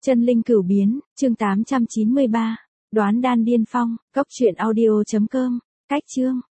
Chân linh cửu biến, chương 893. Đoán đan điên phong, cốc truyện audio.com. Cách chương.